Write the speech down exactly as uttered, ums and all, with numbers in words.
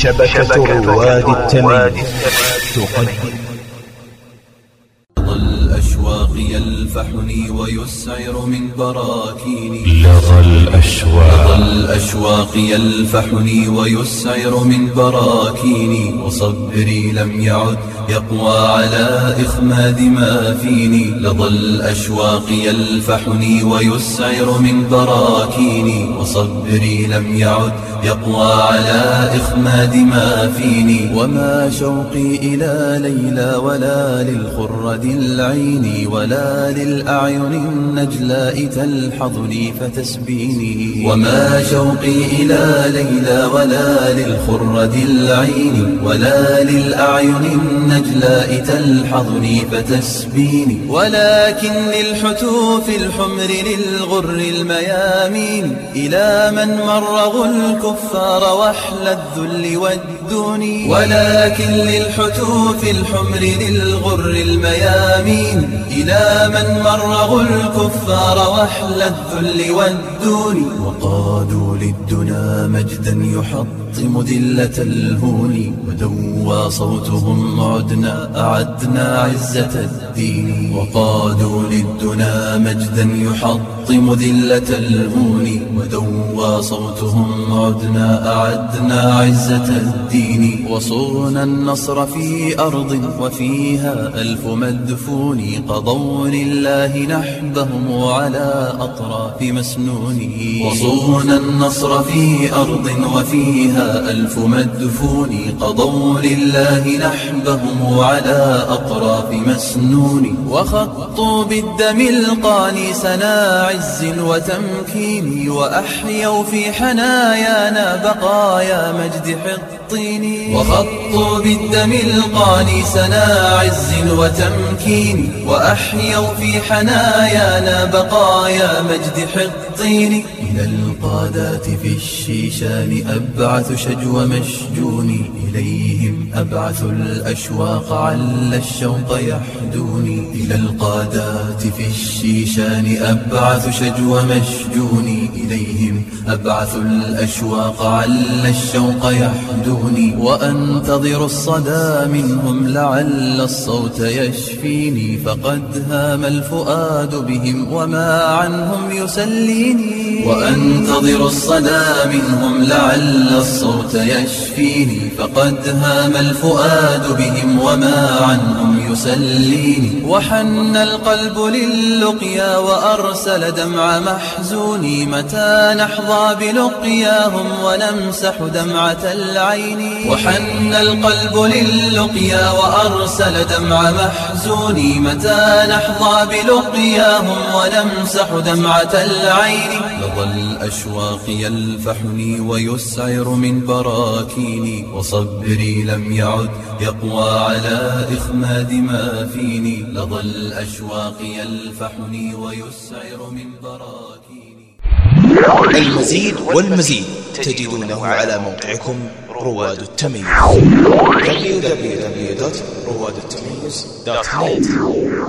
شبكة رواد التمييز تقدم الأشواق يلفحني ويسعر من براكيني لظى الأشواق لظى الأشواق يلفحني ويسعر من براكيني وصبري لم يعد يقوى على إخماد ما فيني لظى الأشواق يلفحني ويسعر من براكيني وصبري لم يعد يقوى على إخماد ما فيني وما شوقي إلى ليلى ولا للخرد العين ولا للأعين النجلاء تلحظني فتسبيني وما شوقي إلى ليلى ولا للخرد العين ولا للأعين النجلاء تلحظني فتسبيني ولكن للحتوف الحمر للغر الميامين إلى من مرغوا الكفار وحل الذل والدون ولكن للحتوف الحمر للغر الميامين إلى من مرغوا الكفار وحل الذل والدون وقادوا للدنا مجدا يحطم ذلة الهون ودوى صوتهم عدنا أعدنا عزة الدين وقادوا للدنا مجدا يحطم ذلة الهون ودوى صوتهم عدنا أعدنا عزة الدين وصرنا النصر في أرض وفيها ألف مدفون قضوا لله نحبهم على أطراف مسنون وصرنا النصر في أرض وفيها ألف مدفون قضوا لله نحبهم على أطراف مسنون وخطوا بالدم القاني سنا عز وتمكين وأحيوا في حنايانا بقايا مجد حطين وخطوا بالدم القاني سنا عز وتمكين وأحيوا في حنايانا بقايا مجد حطين إلى القادات في الشيشان أبعث شجو مشجون إليهم أبعث الأشواق عل الشوق يحدوني إلى القادات في الشيشان أبعث شجو مشجون إليهم أبعث الأشواق عل الشوق يحدوني وأنتظر الصدى منهم لعل الصوت يشفيني فقد هام الفؤاد بهم وما عنهم يسليني وأنتظر الصدى منهم لعل الصوت يشفيني فقد هام الفؤاد بهم وما عنهم يسليني وحن القلب للقيا وأرسل دمع محزوني متى نحظى بلقياهم ونمسح دمعة العين وحن القلب للقيا وأرسل دمع محزوني متى نحظى بلقياهم ونمسح دمعة العين لظى الأشواق يلفحني ويسعر من براكيني وصبري لم يعد يقوى على إخماد ما فيني لظى الأشواق يلفحني ويسعر من براكيني. المزيد والمزيد تجدونه على موقعكم رواد التمييز دبليو دبليو دبليو دوت رواد التمييز دوت نت.